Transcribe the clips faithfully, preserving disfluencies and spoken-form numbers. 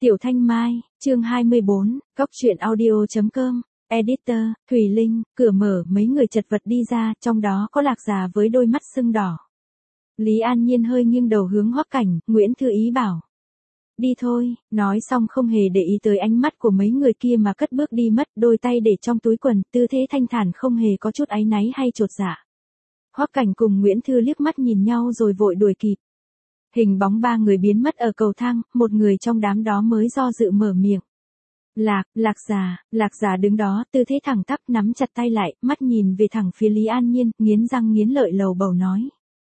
Tiểu Thanh Mai, chương hai mươi bốn, góc truyện audio.com, editor, Thùy Linh, cửa mở mấy người chật vật đi ra, trong đó có Lạc già với đôi mắt sưng đỏ. Lý An Nhiên hơi nghiêng đầu hướng Hoắc Cảnh, Nguyễn Thư Ý bảo. Đi thôi, nói xong không hề để ý tới ánh mắt của mấy người kia mà cất bước đi mất, đôi tay để trong túi quần, tư thế thanh thản không hề có chút áy náy hay chột dạ. Hoắc Cảnh cùng Nguyễn Thư liếc mắt nhìn nhau rồi vội đuổi kịp. Hình bóng ba người biến mất ở cầu thang, một người trong đám đó mới do dự mở miệng. Lạc, Lạc già, Lạc già đứng đó, tư thế thẳng tắp nắm chặt tay lại, mắt nhìn về thẳng phía Lý An Nhiên, nghiến răng nghiến lợi lầu bầu nói.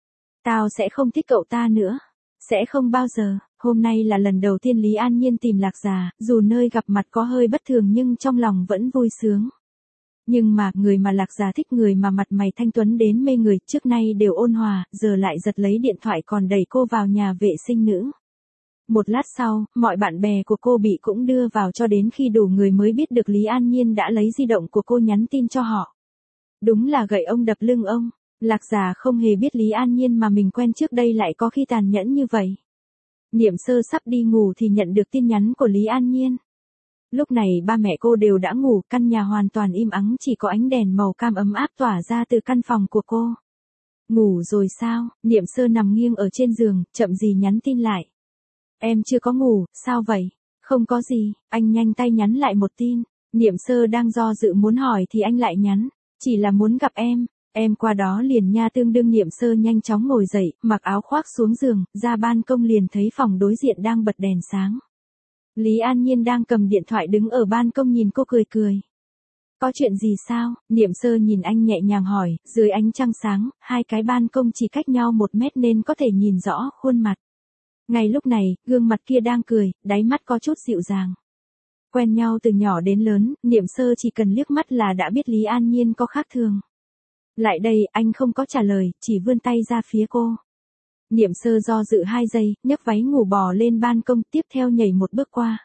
Tao sẽ không thích cậu ta nữa. Sẽ không bao giờ, hôm nay là lần đầu tiên Lý An Nhiên tìm Lạc già, dù nơi gặp mặt có hơi bất thường nhưng trong lòng vẫn vui sướng. Nhưng mà, người mà Lạc già thích, người mà mặt mày thanh tuấn đến mê người, trước nay đều ôn hòa, giờ lại giật lấy điện thoại còn đẩy cô vào nhà vệ sinh nữ. Một lát sau, mọi bạn bè của cô bị cũng đưa vào cho đến khi đủ người mới biết được Lý An Nhiên đã lấy di động của cô nhắn tin cho họ. Đúng là gậy ông đập lưng ông, Lạc già không hề biết Lý An Nhiên mà mình quen trước đây lại có khi tàn nhẫn như vậy. Niệm Sơ sắp đi ngủ thì nhận được tin nhắn của Lý An Nhiên. Lúc này ba mẹ cô đều đã ngủ, căn nhà hoàn toàn im ắng, chỉ có ánh đèn màu cam ấm áp tỏa ra từ căn phòng của cô. Ngủ rồi sao? Niệm Sơ nằm nghiêng ở trên giường, chậm gì nhắn tin lại. Em chưa có ngủ, sao vậy? Không có gì, anh nhanh tay nhắn lại một tin. Niệm Sơ đang do dự muốn hỏi thì anh lại nhắn, chỉ là muốn gặp em. Em qua đó liền nha. Tương đương Niệm Sơ nhanh chóng ngồi dậy, mặc áo khoác xuống giường, ra ban công liền thấy phòng đối diện đang bật đèn sáng. Lý An Nhiên đang cầm điện thoại đứng ở ban công nhìn cô cười cười. Có chuyện gì sao? Niệm Sơ nhìn anh nhẹ nhàng hỏi, dưới ánh trăng sáng, hai cái ban công chỉ cách nhau một mét nên có thể nhìn rõ khuôn mặt. Ngay lúc này, gương mặt kia đang cười, đáy mắt có chút dịu dàng. Quen nhau từ nhỏ đến lớn, Niệm Sơ chỉ cần liếc mắt là đã biết Lý An Nhiên có khác thường. Lại đây, anh không có trả lời, chỉ vươn tay ra phía cô. Niệm Sơ do dự hai giây, nhấc váy ngủ bò lên ban công, tiếp theo nhảy một bước qua.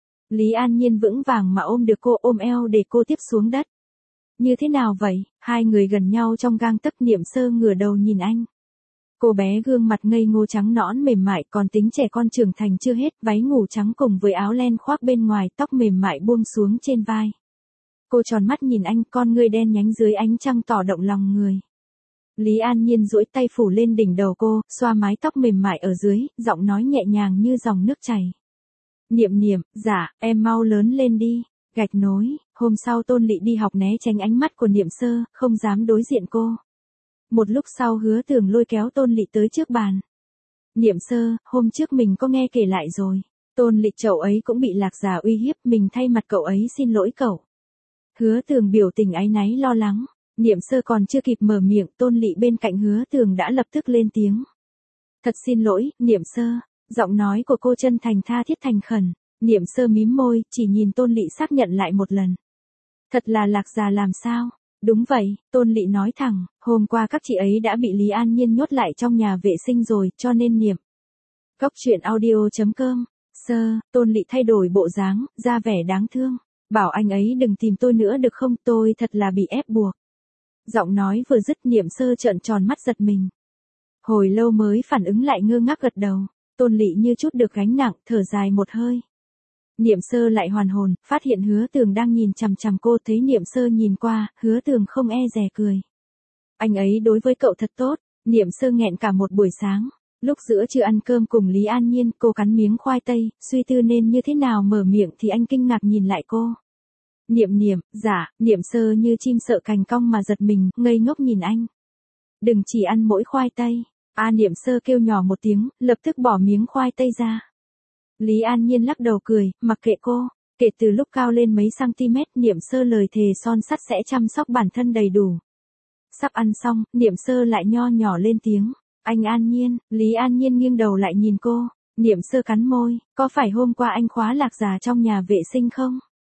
Lý An Nhiên vững vàng mà ôm được cô, ôm eo để cô tiếp xuống đất. Như thế nào vậy? Hai người gần nhau trong gang tấc. Niệm Sơ ngửa đầu nhìn anh. Cô bé gương mặt ngây ngô trắng nõn mềm mại, còn tính trẻ con trưởng thành chưa hết, váy ngủ trắng cùng với áo len khoác bên ngoài, tóc mềm mại buông xuống trên vai. Cô tròn mắt nhìn anh, con ngươi đen nhánh dưới ánh trăng tỏ động lòng người. Lý An Nhiên duỗi tay phủ lên đỉnh đầu cô, xoa mái tóc mềm mại ở dưới, giọng nói nhẹ nhàng như dòng nước chảy. Niệm Niệm, dạ, em mau lớn lên đi. Gạch nối, hôm sau Tôn Lị đi học né tránh ánh mắt của Niệm Sơ, không dám đối diện cô. Một lúc sau Hứa Tường lôi kéo Tôn Lị tới trước bàn. Niệm Sơ, hôm trước mình có nghe kể lại rồi. Tôn Lị, cậu ấy cũng bị Lạc già uy hiếp, mình thay mặt cậu ấy xin lỗi cậu. Hứa Tường biểu tình áy náy lo lắng. Niệm Sơ còn chưa kịp mở miệng, Tôn Lị bên cạnh Hứa Tường đã lập tức lên tiếng. Thật xin lỗi, Niệm Sơ. Giọng nói của cô chân thành tha thiết thành khẩn. Niệm Sơ mím môi, chỉ nhìn Tôn Lị xác nhận lại một lần. Thật là Lạc già làm sao? Đúng vậy, Tôn Lị nói thẳng, hôm qua các chị ấy đã bị Lý An Nhiên nhốt lại trong nhà vệ sinh rồi, cho nên Niệm. Góc truyện audio.com, Sơ, Tôn Lị thay đổi bộ dáng, ra vẻ đáng thương. Bảo anh ấy đừng tìm tôi nữa được không, tôi thật là bị ép buộc. Giọng nói vừa dứt, Niệm Sơ trợn tròn mắt giật mình. Hồi lâu mới phản ứng lại, ngơ ngác gật đầu. Tôn Lị như chút được gánh nặng, thở dài một hơi. Niệm Sơ lại hoàn hồn, phát hiện Hứa Tường đang nhìn chằm chằm cô, thấy Niệm Sơ nhìn qua, Hứa Tường không e dè cười. Anh ấy đối với cậu thật tốt. Niệm Sơ nghẹn cả một buổi sáng. Lúc giữa trưa ăn cơm cùng Lý An Nhiên, cô cắn miếng khoai tây, suy tư nên như thế nào mở miệng thì anh kinh ngạc nhìn lại cô. Niệm Niệm, dạ. Niệm Sơ như chim sợ cành cong mà giật mình, ngây ngốc nhìn anh. Đừng chỉ ăn mỗi khoai tây. A Niệm Sơ kêu nhỏ một tiếng, lập tức bỏ miếng khoai tây ra. Lý An Nhiên lắc đầu cười, mặc kệ cô. Kể từ lúc cao lên mấy cm, Niệm Sơ lời thề son sắt sẽ chăm sóc bản thân đầy đủ. Sắp ăn xong, Niệm Sơ lại nho nhỏ lên tiếng. Anh An Nhiên. Lý An Nhiên nghiêng đầu lại nhìn cô. Niệm Sơ cắn môi, có phải hôm qua anh khóa Lạc già trong nhà vệ sinh không?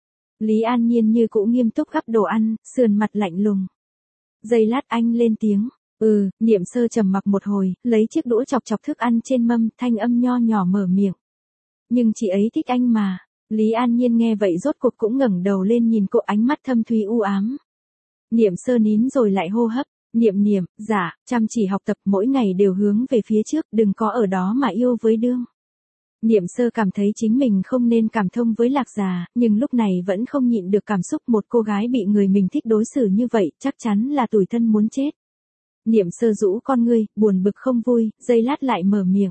Lý An Nhiên như cũ nghiêm túc gắp đồ ăn, sườn mặt lạnh lùng. Giây lát anh lên tiếng. Ừ. Niệm Sơ trầm mặc một hồi, lấy chiếc đũa chọc chọc thức ăn trên mâm, thanh âm nho nhỏ mở miệng. Nhưng chị ấy thích anh mà. Lý An Nhiên nghe vậy rốt cuộc cũng ngẩng đầu lên nhìn cô, ánh mắt thâm thúy u ám. Niệm Sơ nín rồi lại hô hấp. Niệm Niệm, dạ, chăm chỉ học tập, mỗi ngày đều hướng về phía trước, đừng có ở đó mà yêu với đương. Niệm Sơ cảm thấy chính mình không nên cảm thông với Lạc Già, nhưng lúc này vẫn không nhịn được cảm xúc một cô gái bị người mình thích đối xử như vậy, chắc chắn là tủi thân muốn chết. Niệm Sơ rũ con ngươi, buồn bực không vui, giây lát lại mở miệng.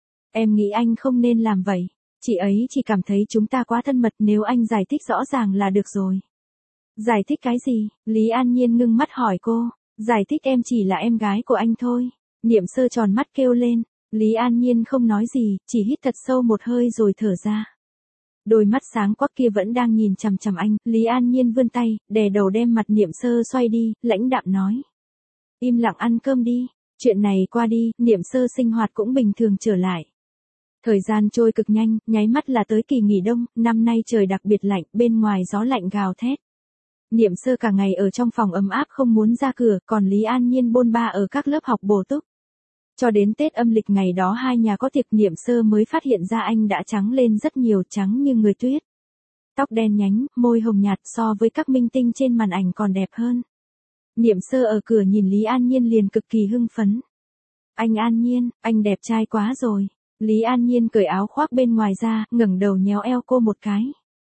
Em nghĩ anh không nên làm vậy. Chị ấy chỉ cảm thấy chúng ta quá thân mật, nếu anh giải thích rõ ràng là được rồi. Giải thích cái gì? Lý An Nhiên ngưng mắt hỏi cô. Giải thích em chỉ là em gái của anh thôi. Niệm Sơ tròn mắt kêu lên. Lý An Nhiên không nói gì, chỉ hít thật sâu một hơi rồi thở ra. Đôi mắt sáng quắc kia vẫn đang nhìn chằm chằm anh, Lý An Nhiên vươn tay, đè đầu đem mặt Niệm Sơ xoay đi, lãnh đạm nói. Im lặng ăn cơm đi, chuyện này qua đi, Niệm Sơ sinh hoạt cũng bình thường trở lại. Thời gian trôi cực nhanh, nháy mắt là tới kỳ nghỉ đông, năm nay trời đặc biệt lạnh, bên ngoài gió lạnh gào thét. Niệm Sơ cả ngày ở trong phòng ấm áp không muốn ra cửa, còn Lý An Nhiên bôn ba ở các lớp học bổ túc. Cho đến Tết âm lịch ngày đó hai nhà có tiệc, Niệm Sơ mới phát hiện ra anh đã trắng lên rất nhiều, trắng như người tuyết. Tóc đen nhánh, môi hồng nhạt, so với các minh tinh trên màn ảnh còn đẹp hơn. Niệm Sơ ở cửa nhìn Lý An Nhiên liền cực kỳ hưng phấn. Anh An Nhiên, anh đẹp trai quá rồi. Lý An Nhiên cởi áo khoác bên ngoài ra, ngẩng đầu nhéo eo cô một cái.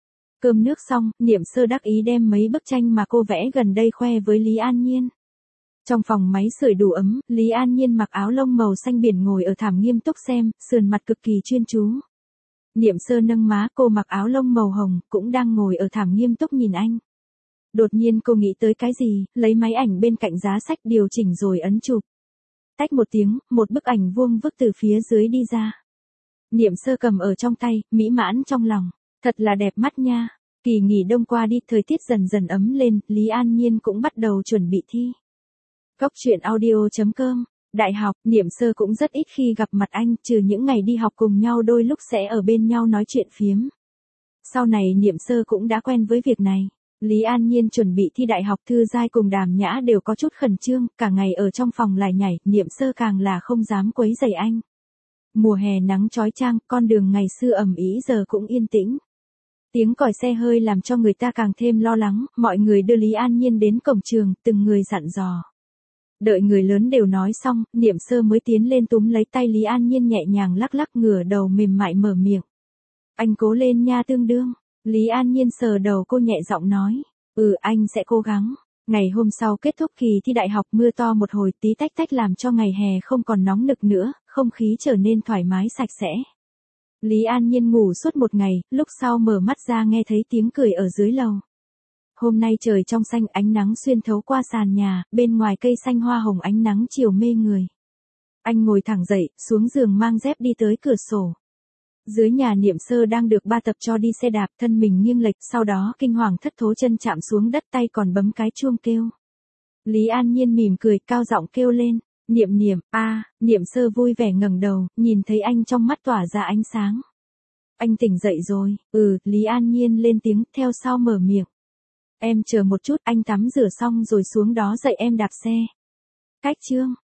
Cơm nước xong, Niệm Sơ đắc ý đem mấy bức tranh mà cô vẽ gần đây khoe với Lý An Nhiên. Trong phòng máy sưởi đủ ấm, Lý An Nhiên mặc áo lông màu xanh biển ngồi ở thảm nghiêm túc xem, sườn mặt cực kỳ chuyên chú. Niệm Sơ nâng má, cô mặc áo lông màu hồng, cũng đang ngồi ở thảm nghiêm túc nhìn anh. Đột nhiên cô nghĩ tới cái gì, lấy máy ảnh bên cạnh giá sách điều chỉnh rồi ấn chụp. Tách một tiếng, một bức ảnh vuông vức từ phía dưới đi ra. Niệm Sơ cầm ở trong tay, mỹ mãn trong lòng. Thật là đẹp mắt nha. Kỳ nghỉ đông qua đi, thời tiết dần dần ấm lên, Lý An Nhiên cũng bắt đầu chuẩn bị thi. Cốc truyện audio chấm com. Đại học, Niệm Sơ cũng rất ít khi gặp mặt anh, trừ những ngày đi học cùng nhau đôi lúc sẽ ở bên nhau nói chuyện phiếm. Sau này Niệm Sơ cũng đã quen với việc này. Lý An Nhiên chuẩn bị thi đại học, Thư Giai cùng Đàm Nhã đều có chút khẩn trương, cả ngày ở trong phòng lải nhải, Niệm Sơ càng là không dám quấy rầy anh. Mùa hè nắng chói chang, con đường ngày xưa ầm ĩ giờ cũng yên tĩnh. Tiếng còi xe hơi làm cho người ta càng thêm lo lắng, mọi người đưa Lý An Nhiên đến cổng trường, từng người dặn dò. Đợi người lớn đều nói xong, Niệm Sơ mới tiến lên túm lấy tay Lý An Nhiên nhẹ nhàng lắc lắc, ngửa đầu mềm mại mở miệng. Anh cố lên nha tương đương. Lý An Nhiên sờ đầu cô nhẹ giọng nói. Ừ, anh sẽ cố gắng. Ngày hôm sau kết thúc kỳ thi đại học, mưa to một hồi tí tách tách làm cho ngày hè không còn nóng nực nữa, không khí trở nên thoải mái sạch sẽ. Lý An Nhiên ngủ suốt một ngày, lúc sau mở mắt ra nghe thấy tiếng cười ở dưới lầu. Hôm nay trời trong xanh, ánh nắng xuyên thấu qua sàn nhà, bên ngoài cây xanh hoa hồng ánh nắng chiều mê người. Anh ngồi thẳng dậy, xuống giường mang dép đi tới cửa sổ. Dưới nhà Niệm Sơ đang được ba tập cho đi xe đạp, thân mình nghiêng lệch, sau đó kinh hoàng thất thố chân chạm xuống đất, tay còn bấm cái chuông kêu. Lý An Nhiên mỉm cười, cao giọng kêu lên. Niệm Niệm, a, à, Niệm Sơ vui vẻ ngẩng đầu, nhìn thấy anh trong mắt tỏa ra ánh sáng. Anh tỉnh dậy rồi. Ừ, Lý An Nhiên lên tiếng, theo sau mở miệng. Em chờ một chút, anh tắm rửa xong rồi xuống đó dậy em đạp xe. Cách chương.